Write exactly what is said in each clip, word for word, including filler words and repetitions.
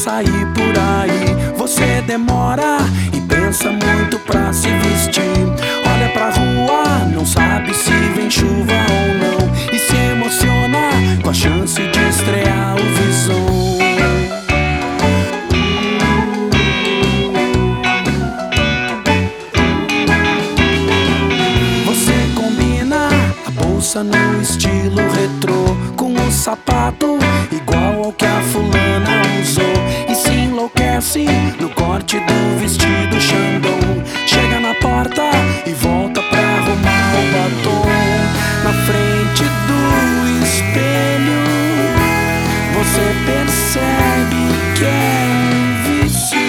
sair por aí. Você demora e pensa muito pra se vestir. Olha pra rua, não sabe se vem chuva ou não, e se emociona com a chance de estrear o Visão. No estilo retrô, com um sapato igual ao que a fulana usou, e se enlouquece no corte do vestido Xandão. Chega na porta e volta pra arrumar o batom. Na frente do espelho você percebe que é um vício.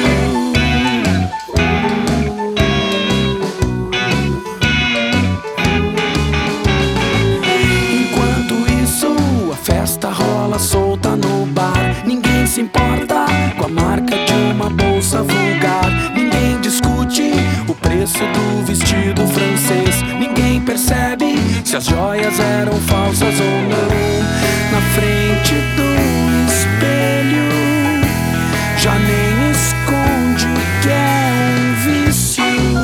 Solta no bar, ninguém se importa com a marca de uma bolsa vulgar. Ninguém discute o preço do vestido francês. Ninguém percebe se as joias eram falsas ou não. Na frente do espelho já nem esconde que é um vício.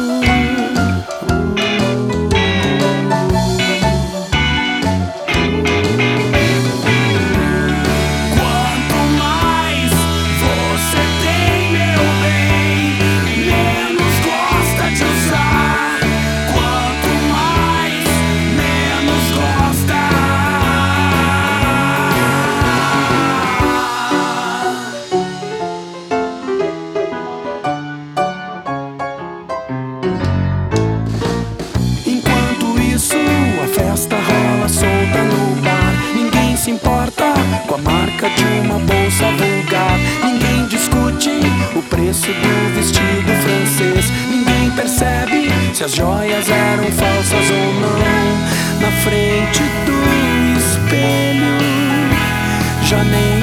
Festa rola solta no bar, ninguém se importa com a marca de uma bolsa vulgar. Ninguém discute o preço do vestido francês. Ninguém percebe se as joias eram falsas ou não. Na frente do espelho já nem